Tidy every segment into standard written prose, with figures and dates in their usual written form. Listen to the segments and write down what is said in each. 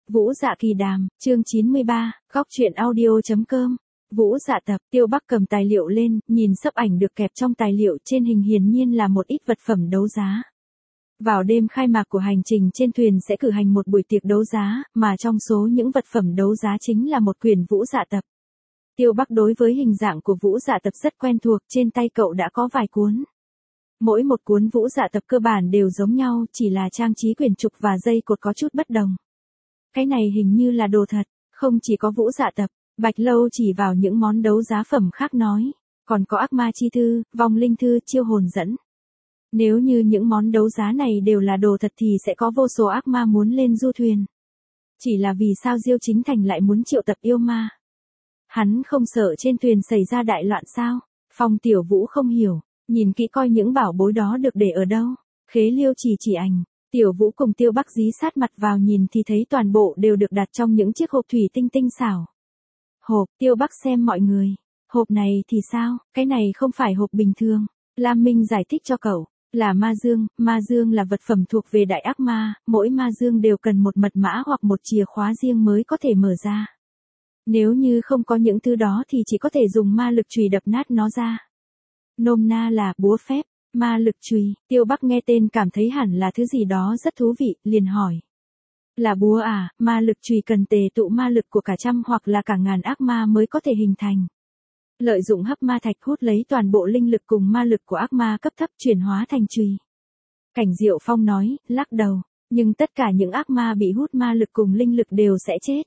Vũ Dạ Kỳ Đàm, chương 93, góc truyện audio.com. Vũ Dạ Tập, Tiêu Bắc cầm tài liệu lên, nhìn sấp ảnh được kẹp trong tài liệu trên hình hiển nhiên là một ít vật phẩm đấu giá. Vào đêm khai mạc của hành trình trên thuyền sẽ cử hành một buổi tiệc đấu giá, mà trong số những vật phẩm đấu giá chính là một quyển Vũ Dạ Tập. Tiêu Bắc đối với hình dạng của Vũ Dạ Tập rất quen thuộc, trên tay cậu đã có vài cuốn. Mỗi một cuốn Vũ Dạ Tập cơ bản đều giống nhau, chỉ là trang trí quyển trục và dây cột có chút bất đồng. Cái này hình như là đồ thật, không chỉ có Vũ Dạ Tập, Bạch Lâu chỉ vào những món đấu giá phẩm khác nói, còn có ác ma chi thư, vong linh thư, chiêu hồn dẫn. Nếu như những món đấu giá này đều là đồ thật thì sẽ có vô số ác ma muốn lên du thuyền. Chỉ là vì sao Diêu Chính Thành lại muốn triệu tập yêu ma? Hắn không sợ trên thuyền xảy ra đại loạn sao? Phong Tiểu Vũ không hiểu, nhìn kỹ coi những bảo bối đó được để ở đâu. Khế Liêu chỉ ảnh. Tiểu Vũ cùng Tiêu Bắc dí sát mặt vào nhìn thì thấy toàn bộ đều được đặt trong những chiếc hộp thủy tinh tinh xảo. Hộp, Tiêu Bắc xem mọi người. Hộp này thì sao, cái này không phải hộp bình thường. Lam Minh giải thích cho cậu, là ma dương là vật phẩm thuộc về đại ác ma, mỗi ma dương đều cần một mật mã hoặc một chìa khóa riêng mới có thể mở ra. Nếu như không có những thứ đó thì chỉ có thể dùng ma lực chùy đập nát nó ra. Nôm na là búa phép. Ma lực chùy, Tiêu Bắc nghe tên cảm thấy hẳn là thứ gì đó rất thú vị, liền hỏi. Là búa à, ma lực chùy cần tề tụ ma lực của cả trăm hoặc là cả ngàn ác ma mới có thể hình thành. Lợi dụng hấp ma thạch hút lấy toàn bộ linh lực cùng ma lực của ác ma cấp thấp chuyển hóa thành chùy. Cảnh Diệu Phong nói, lắc đầu, nhưng tất cả những ác ma bị hút ma lực cùng linh lực đều sẽ chết.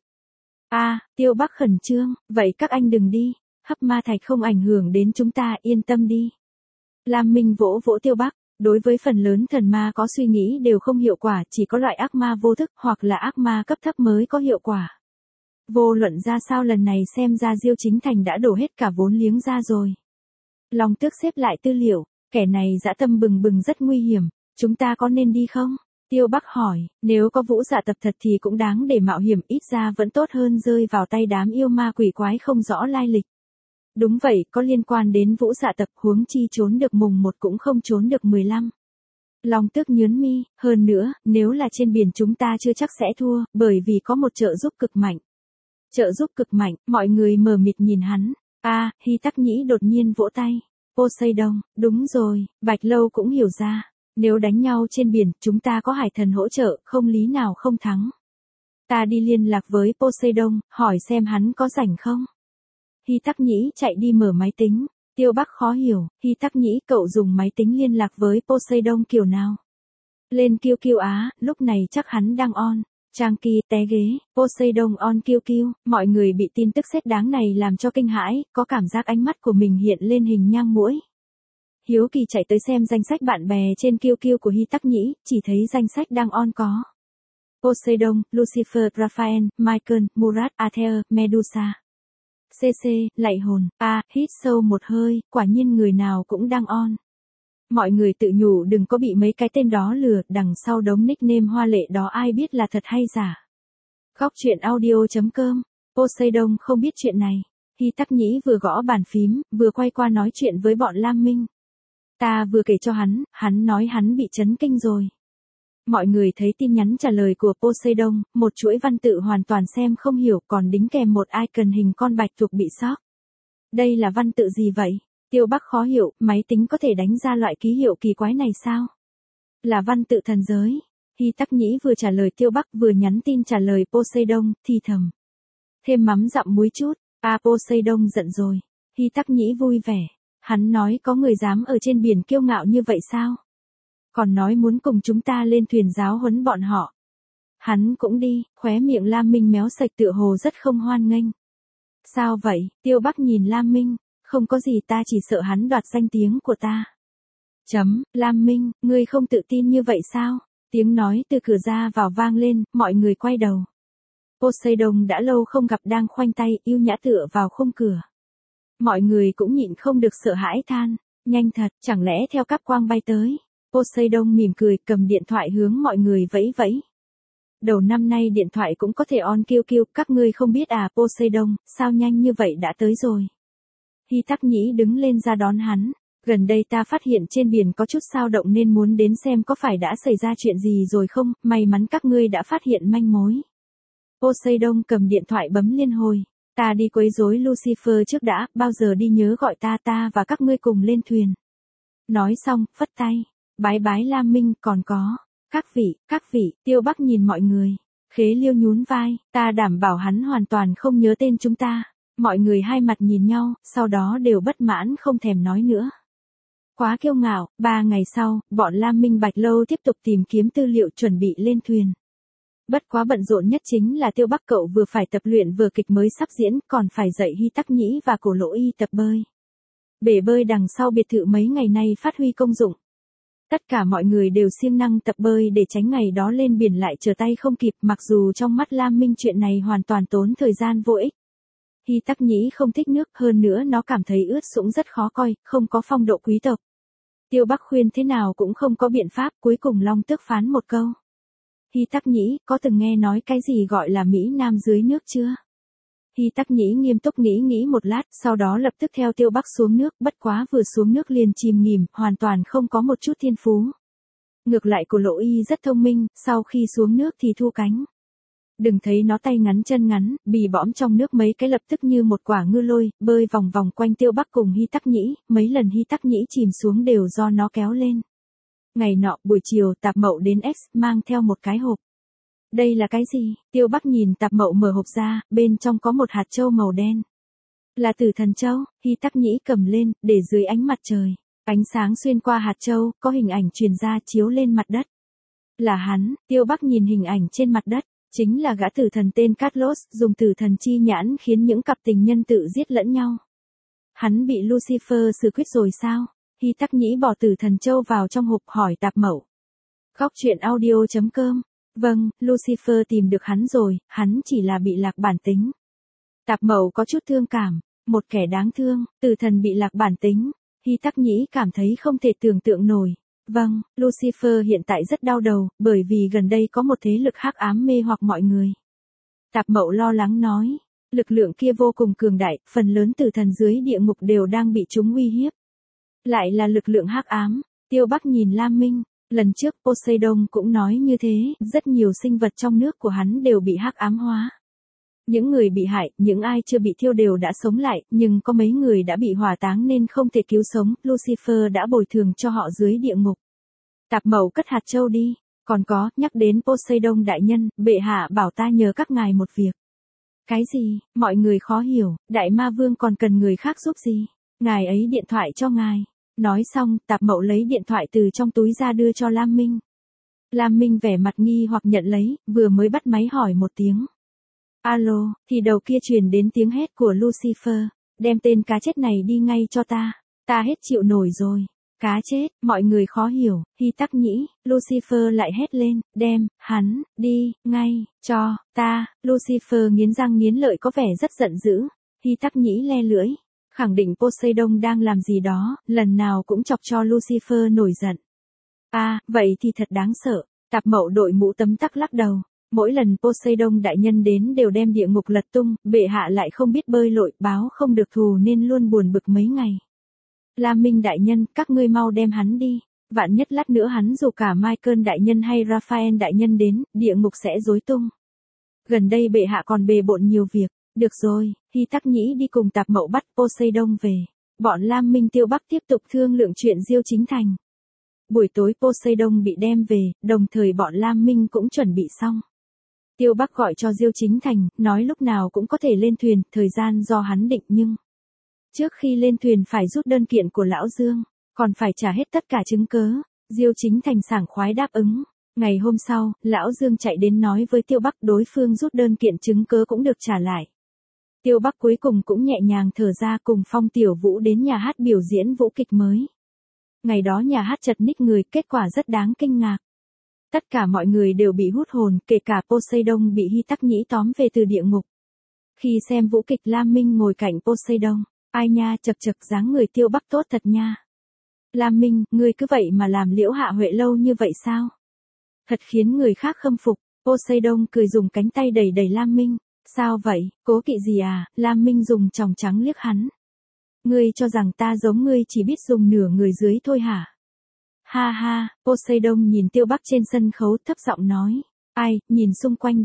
Tiêu Bắc khẩn trương, vậy các anh đừng đi, hấp ma thạch không ảnh hưởng đến chúng ta, yên tâm đi. Lam Minh vỗ vỗ Tiêu Bắc, đối với phần lớn thần ma có suy nghĩ đều không hiệu quả, chỉ có loại ác ma vô thức hoặc là ác ma cấp thấp mới có hiệu quả. Vô luận ra sao lần này xem ra Diêu Chính Thành đã đổ hết cả vốn liếng ra rồi. Long Tước xếp lại tư liệu, kẻ này dã tâm bừng bừng rất nguy hiểm, chúng ta có nên đi không? Tiêu Bắc hỏi, nếu có Vũ Dạ Tập thật thì cũng đáng để mạo hiểm, ít ra vẫn tốt hơn rơi vào tay đám yêu ma quỷ quái không rõ lai lịch. Đúng vậy, có liên quan đến Vũ Dạ Tập, huống chi trốn được mùng 1 cũng không trốn được 15. Long Tước nhướng mi, hơn nữa, nếu là trên biển chúng ta chưa chắc sẽ thua, bởi vì có một trợ giúp cực mạnh. Trợ giúp cực mạnh, mọi người mờ mịt nhìn hắn. Hy Tắc Nhĩ đột nhiên vỗ tay. Poseidon, đúng rồi, Bạch Lâu cũng hiểu ra. Nếu đánh nhau trên biển, chúng ta có hải thần hỗ trợ, không lý nào không thắng. Ta đi liên lạc với Poseidon, hỏi xem hắn có rảnh không? Hy Tắc Nhĩ chạy đi mở máy tính. Tiêu Bắc khó hiểu, Hy Tắc Nhĩ cậu dùng máy tính liên lạc với Poseidon kiểu nào? Lên QQ á, lúc này chắc hắn đang on. Trang Kỳ té ghế, Poseidon on QQ, mọi người bị tin tức sét đáng này làm cho kinh hãi, có cảm giác ánh mắt của mình hiện lên hình nhang muỗi. Hiếu kỳ chạy tới xem danh sách bạn bè trên QQ của Hy Tắc Nhĩ, chỉ thấy danh sách đang on có Poseidon, Lucifer, Raphael, Michael, Murat, Aether, Medusa. CC, lạy hồn, hít sâu một hơi, quả nhiên người nào cũng đang on. Mọi người tự nhủ đừng có bị mấy cái tên đó lừa, đằng sau đống nickname hoa lệ đó ai biết là thật hay giả. Góc truyện audio.com, Poseidon không biết chuyện này. Hy Tắc Nhĩ vừa gõ bàn phím, vừa quay qua nói chuyện với bọn Lam Minh. Ta vừa kể cho hắn nói hắn bị chấn kinh rồi. Mọi người thấy tin nhắn trả lời của Poseidon, một chuỗi văn tự hoàn toàn xem không hiểu, còn đính kèm một icon hình con bạch tuộc bị sóc. Đây là văn tự gì vậy? Tiêu Bắc khó hiểu, máy tính có thể đánh ra loại ký hiệu kỳ quái này sao? Là văn tự thần giới. Hy Tắc Nhĩ vừa trả lời Tiêu Bắc vừa nhắn tin trả lời Poseidon, thì thầm. Thêm mắm dặm muối chút, Poseidon giận rồi. Hy Tắc Nhĩ vui vẻ. Hắn nói có người dám ở trên biển kiêu ngạo như vậy sao? Còn nói muốn cùng chúng ta lên thuyền giáo huấn bọn họ. Hắn cũng đi, khóe miệng Lam Minh méo sạch tựa hồ rất không hoan nghênh. Sao vậy? Tiêu Bắc nhìn Lam Minh, không có gì, ta chỉ sợ hắn đoạt danh tiếng của ta. Lam Minh, ngươi không tự tin như vậy sao? Tiếng nói từ cửa ra vào vang lên, mọi người quay đầu. Poseidon đã lâu không gặp đang khoanh tay, yêu nhã tựa vào khung cửa. Mọi người cũng nhịn không được sợ hãi than, nhanh thật, chẳng lẽ theo cáp quang bay tới. Poseidon mỉm cười, cầm điện thoại hướng mọi người vẫy vẫy. Đầu năm nay điện thoại cũng có thể on QQ, các ngươi không biết à? Poseidon, sao nhanh như vậy đã tới rồi? Hy Tắc Nhĩ đứng lên ra đón hắn. Gần đây ta phát hiện trên biển có chút sao động nên muốn đến xem có phải đã xảy ra chuyện gì rồi không, may mắn các ngươi đã phát hiện manh mối. Poseidon cầm điện thoại bấm liên hồi. Ta đi quấy rối Lucifer trước đã, bao giờ đi nhớ gọi ta và các ngươi cùng lên thuyền. Nói xong, phất tay. Bái bái Lam Minh, còn có. Các vị, Tiêu Bắc nhìn mọi người. Khế Liêu nhún vai, ta đảm bảo hắn hoàn toàn không nhớ tên chúng ta. Mọi người hai mặt nhìn nhau, sau đó đều bất mãn không thèm nói nữa. Quá kiêu ngạo, 3 ngày sau, bọn Lam Minh Bạch Lâu tiếp tục tìm kiếm tư liệu chuẩn bị lên thuyền. Bất quá bận rộn nhất chính là Tiêu Bắc cậu vừa phải tập luyện vở kịch mới sắp diễn, còn phải dạy Hy Tắc Nhĩ và Cổ Lỗ Y tập bơi. Bể bơi đằng sau biệt thự mấy ngày nay phát huy công dụng. Tất cả mọi người đều siêng năng tập bơi để tránh ngày đó lên biển lại trở tay không kịp, mặc dù trong mắt Lam Minh chuyện này hoàn toàn tốn thời gian vô ích. Hy Tắc Nhĩ không thích nước, hơn nữa nó cảm thấy ướt sũng rất khó coi, không có phong độ quý tộc. Tiêu Bắc khuyên thế nào cũng không có biện pháp, cuối cùng Long Tước phán một câu. Hy Tắc Nhĩ, có từng nghe nói cái gì gọi là Mỹ Nam dưới nước chưa? Hy Tắc Nhĩ nghiêm túc nghĩ một lát, sau đó lập tức theo Tiêu Bắc xuống nước, bất quá vừa xuống nước liền chìm nghỉm, hoàn toàn không có một chút thiên phú. Ngược lại Cổ Lỗ Y rất thông minh, sau khi xuống nước thì thu cánh. Đừng thấy nó tay ngắn chân ngắn, bì bõm trong nước mấy cái lập tức như một quả ngư lôi, bơi vòng vòng quanh Tiêu Bắc cùng Hy Tắc Nhĩ, mấy lần Hy Tắc Nhĩ chìm xuống đều do nó kéo lên. Ngày nọ, buổi chiều Tạp Mậu đến X mang theo một cái hộp. Đây là cái gì? Tiêu Bắc nhìn Tạp Mậu mở hộp ra, bên trong có một hạt châu màu đen. Là Tử Thần Châu. Hy Tắc Nhĩ cầm lên, để dưới ánh mặt trời. Ánh sáng xuyên qua hạt châu, có hình ảnh truyền ra chiếu lên mặt đất. Là hắn. Tiêu Bắc nhìn hình ảnh trên mặt đất. Chính là gã tử thần tên Carlos, dùng tử thần chi nhãn khiến những cặp tình nhân tự giết lẫn nhau. Hắn bị Lucifer xử quyết rồi sao? Hy Tắc Nhĩ bỏ Tử Thần Châu vào trong hộp hỏi Tạp Mậu. Góc truyện audio.com. Vâng, Lucifer tìm được hắn rồi, hắn chỉ là bị lạc bản tính. Tạp Mậu có chút thương cảm, một kẻ đáng thương, tử thần bị lạc bản tính. Hy Tắc Nhĩ cảm thấy không thể tưởng tượng nổi. Vâng, Lucifer hiện tại rất đau đầu, bởi vì gần đây có một thế lực hắc ám mê hoặc mọi người. Tạp Mậu lo lắng nói, lực lượng kia vô cùng cường đại, phần lớn tử thần dưới địa ngục đều đang bị chúng uy hiếp. Lại là lực lượng hắc ám. Tiêu Bắc nhìn Lam Minh, lần trước Poseidon cũng nói như thế, rất nhiều sinh vật trong nước của hắn đều bị hắc ám hóa. Những người bị hại, những ai chưa bị thiêu đều đã sống lại, nhưng có mấy người đã bị hỏa táng nên không thể cứu sống, Lucifer đã bồi thường cho họ dưới địa ngục. Tạp Mậu cất hạt châu đi, còn có, nhắc đến Poseidon đại nhân, bệ hạ bảo ta nhờ các ngài một việc. Cái gì? Mọi người khó hiểu, đại ma vương còn cần người khác giúp gì? Ngài ấy điện thoại cho ngài. Nói xong, Tạp Mậu lấy điện thoại từ trong túi ra đưa cho Lam Minh. Lam Minh vẻ mặt nghi hoặc nhận lấy, vừa mới bắt máy hỏi một tiếng. Alo, thì đầu kia truyền đến tiếng hét của Lucifer, đem tên cá chết này đi ngay cho ta hết chịu nổi rồi. Cá chết, mọi người khó hiểu, Hy Tắc Nhĩ, Lucifer lại hét lên, đem, hắn, đi, ngay, cho, ta, Lucifer nghiến răng nghiến lợi có vẻ rất giận dữ, Hy Tắc Nhĩ le lưỡi, khẳng định Poseidon đang làm gì đó, lần nào cũng chọc cho Lucifer nổi giận. Vậy thì thật đáng sợ, Tạp Mậu đội mũ tấm tắc lắc đầu. Mỗi lần Poseidon đại nhân đến đều đem địa ngục lật tung, bệ hạ lại không biết bơi lội, báo không được thù nên luôn buồn bực mấy ngày. Lam Minh đại nhân, các ngươi mau đem hắn đi, vạn nhất lát nữa hắn dù cả Michael đại nhân hay Raphael đại nhân đến, địa ngục sẽ rối tung. Gần đây bệ hạ còn bề bộn nhiều việc, được rồi, Hy Tắc Nhĩ đi cùng Tạp Mậu bắt Poseidon về. Bọn Lam Minh Tiêu Bắc tiếp tục thương lượng chuyện Diêu Chính Thành. Buổi tối Poseidon bị đem về, đồng thời bọn Lam Minh cũng chuẩn bị xong. Tiêu Bắc gọi cho Diêu Chính Thành, nói lúc nào cũng có thể lên thuyền, thời gian do hắn định nhưng trước khi lên thuyền phải rút đơn kiện của Lão Dương, còn phải trả hết tất cả chứng cớ. Diêu Chính Thành sảng khoái đáp ứng. Ngày hôm sau, Lão Dương chạy đến nói với Tiêu Bắc đối phương rút đơn kiện chứng cớ cũng được trả lại. Tiêu Bắc cuối cùng cũng nhẹ nhàng thở ra cùng Phong Tiểu Vũ đến nhà hát biểu diễn vũ kịch mới. Ngày đó nhà hát chật ních người, kết quả rất đáng kinh ngạc. Tất cả mọi người đều bị hút hồn, kể cả Poseidon bị Hy Tắc Nhĩ tóm về từ địa ngục. Khi xem vũ kịch Lam Minh ngồi cạnh Poseidon, ai nha chật chật dáng người Tiêu Bắc tốt thật nha. Lam Minh, ngươi cứ vậy mà làm Liễu Hạ Huệ lâu như vậy sao? Thật khiến người khác khâm phục. Poseidon cười dùng cánh tay đẩy đẩy Lam Minh. Sao vậy, cố kỵ gì à? Lam Minh dùng tròng trắng liếc hắn. Ngươi cho rằng ta giống ngươi chỉ biết dùng nửa người dưới thôi hả? Ha ha, Poseidon nhìn Tiêu Bắc trên sân khấu thấp giọng nói. Ai, nhìn xung quanh đi,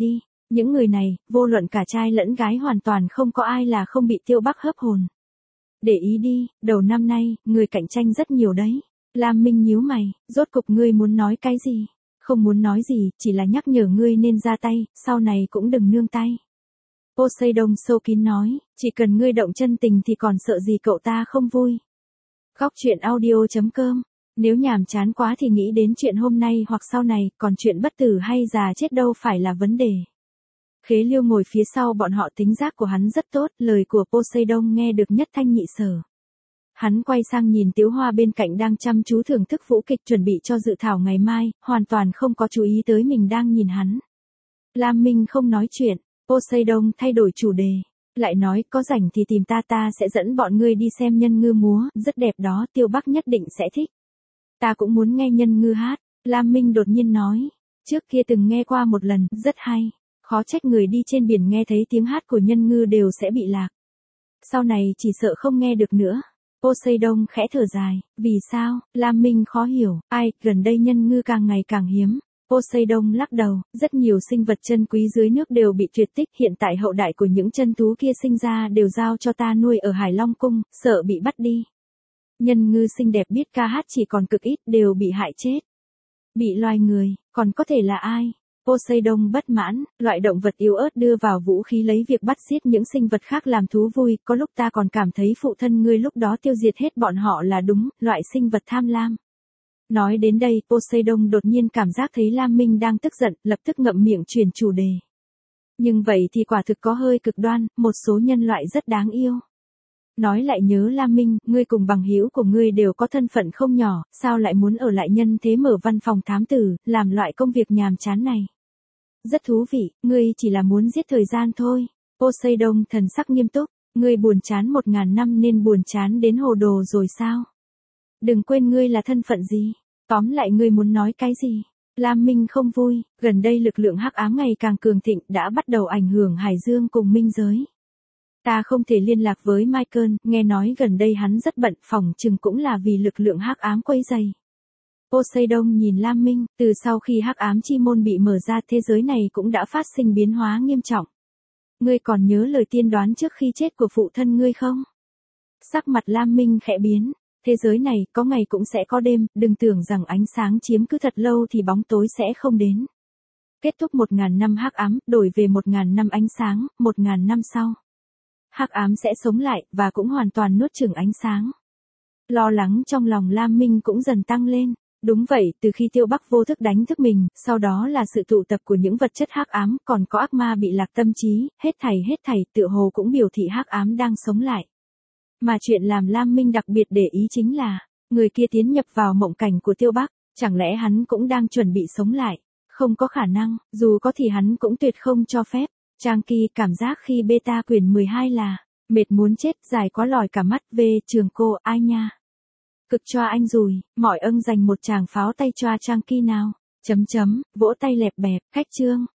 Những người này, vô luận cả trai lẫn gái hoàn toàn không có ai là không bị Tiêu Bắc hấp hồn. Để ý đi, đầu năm nay, người cạnh tranh rất nhiều đấy. Lam Minh nhíu mày, rốt cục ngươi muốn nói cái gì? Không muốn nói gì, chỉ là nhắc nhở ngươi nên ra tay, sau này cũng đừng nương tay. Poseidon sâu kín nói, chỉ cần ngươi động chân tình thì còn sợ gì cậu ta không vui. Góc truyện audio.com. Nếu nhàm chán quá thì nghĩ đến chuyện hôm nay hoặc sau này, còn chuyện bất tử hay già chết đâu phải là vấn đề. Khế Liêu ngồi phía sau bọn họ, tính giác của hắn rất tốt, lời của Poseidon nghe được nhất thanh nhị sở. Hắn quay sang nhìn Tiếu Hoa bên cạnh đang chăm chú thưởng thức vũ kịch chuẩn bị cho dự thảo ngày mai, hoàn toàn không có chú ý tới mình đang nhìn hắn. Lam Minh không nói chuyện, Poseidon thay đổi chủ đề, lại nói có rảnh thì tìm ta sẽ dẫn bọn ngươi đi xem nhân ngư múa, rất đẹp đó, Tiêu Bắc nhất định sẽ thích. Ta cũng muốn nghe nhân ngư hát, Lam Minh đột nhiên nói, trước kia từng nghe qua một lần, rất hay, khó trách người đi trên biển nghe thấy tiếng hát của nhân ngư đều sẽ bị lạc. Sau này chỉ sợ không nghe được nữa. Poseidon khẽ thở dài, vì sao? Lam Minh khó hiểu, gần đây nhân ngư càng ngày càng hiếm. Poseidon lắc đầu, rất nhiều sinh vật chân quý dưới nước đều bị tuyệt tích, hiện tại hậu đại của những chân thú kia sinh ra đều giao cho ta nuôi ở Hải Long Cung, sợ bị bắt đi. Nhân ngư xinh đẹp biết ca hát chỉ còn cực ít, đều bị hại chết. Bị loài người, còn có thể là ai? Poseidon bất mãn, loại động vật yếu ớt đưa vào vũ khí lấy việc bắt giết những sinh vật khác làm thú vui, có lúc ta còn cảm thấy phụ thân ngươi lúc đó tiêu diệt hết bọn họ là đúng, loại sinh vật tham lam. Nói đến đây, Poseidon đột nhiên cảm giác thấy Lam Minh đang tức giận, lập tức ngậm miệng chuyển chủ đề. Nhưng vậy thì quả thực có hơi cực đoan, một số nhân loại rất đáng yêu. Nói lại nhớ Lam Minh, ngươi cùng bằng hữu của ngươi đều có thân phận không nhỏ, sao lại muốn ở lại nhân thế mở văn phòng thám tử, làm loại công việc nhàm chán này? Rất thú vị, ngươi chỉ là muốn giết thời gian thôi. Poseidon thần sắc nghiêm túc, ngươi buồn chán 1000 năm nên buồn chán đến hồ đồ rồi sao? Đừng quên ngươi là thân phận gì, tóm lại ngươi muốn nói cái gì? Lam Minh không vui, gần đây lực lượng hắc ám ngày càng cường thịnh đã bắt đầu ảnh hưởng Hải Dương cùng minh giới. Ta không thể liên lạc với Michael, nghe nói gần đây hắn rất bận, phỏng chừng cũng là vì lực lượng hắc ám quấy rầy. Poseidon nhìn Lam Minh, từ sau khi hắc ám chi môn bị mở ra thế giới này cũng đã phát sinh biến hóa nghiêm trọng. Ngươi còn nhớ lời tiên đoán trước khi chết của phụ thân ngươi không? Sắc mặt Lam Minh khẽ biến, thế giới này có ngày cũng sẽ có đêm, đừng tưởng rằng ánh sáng chiếm cứ thật lâu thì bóng tối sẽ không đến. Kết thúc 1000 năm hắc ám, đổi về 1000 năm ánh sáng, 1000 năm sau. Hắc ám sẽ sống lại, và cũng hoàn toàn nuốt chửng ánh sáng. Lo lắng trong lòng Lam Minh cũng dần tăng lên. Đúng vậy, từ khi Tiêu Bắc vô thức đánh thức mình, sau đó là sự tụ tập của những vật chất hắc ám, còn có ác ma bị lạc tâm trí, hết thảy tựa hồ cũng biểu thị hắc ám đang sống lại. Mà chuyện làm Lam Minh đặc biệt để ý chính là, người kia tiến nhập vào mộng cảnh của Tiêu Bắc, chẳng lẽ hắn cũng đang chuẩn bị sống lại? Không có khả năng, dù có thì hắn cũng tuyệt không cho phép. Trang Kỳ cảm giác khi beta quyển 12 là, mệt muốn chết, dài quá lòi cả mắt, về trường cô, ai nha. Cực cho anh rùi, mọi âng dành một tràng pháo tay cho Trang Kỳ nào. Vỗ tay lẹp bẹp, khách chương.